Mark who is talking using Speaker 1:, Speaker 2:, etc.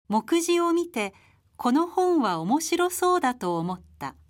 Speaker 1: 目次を見てこの本は面白そうだと思った。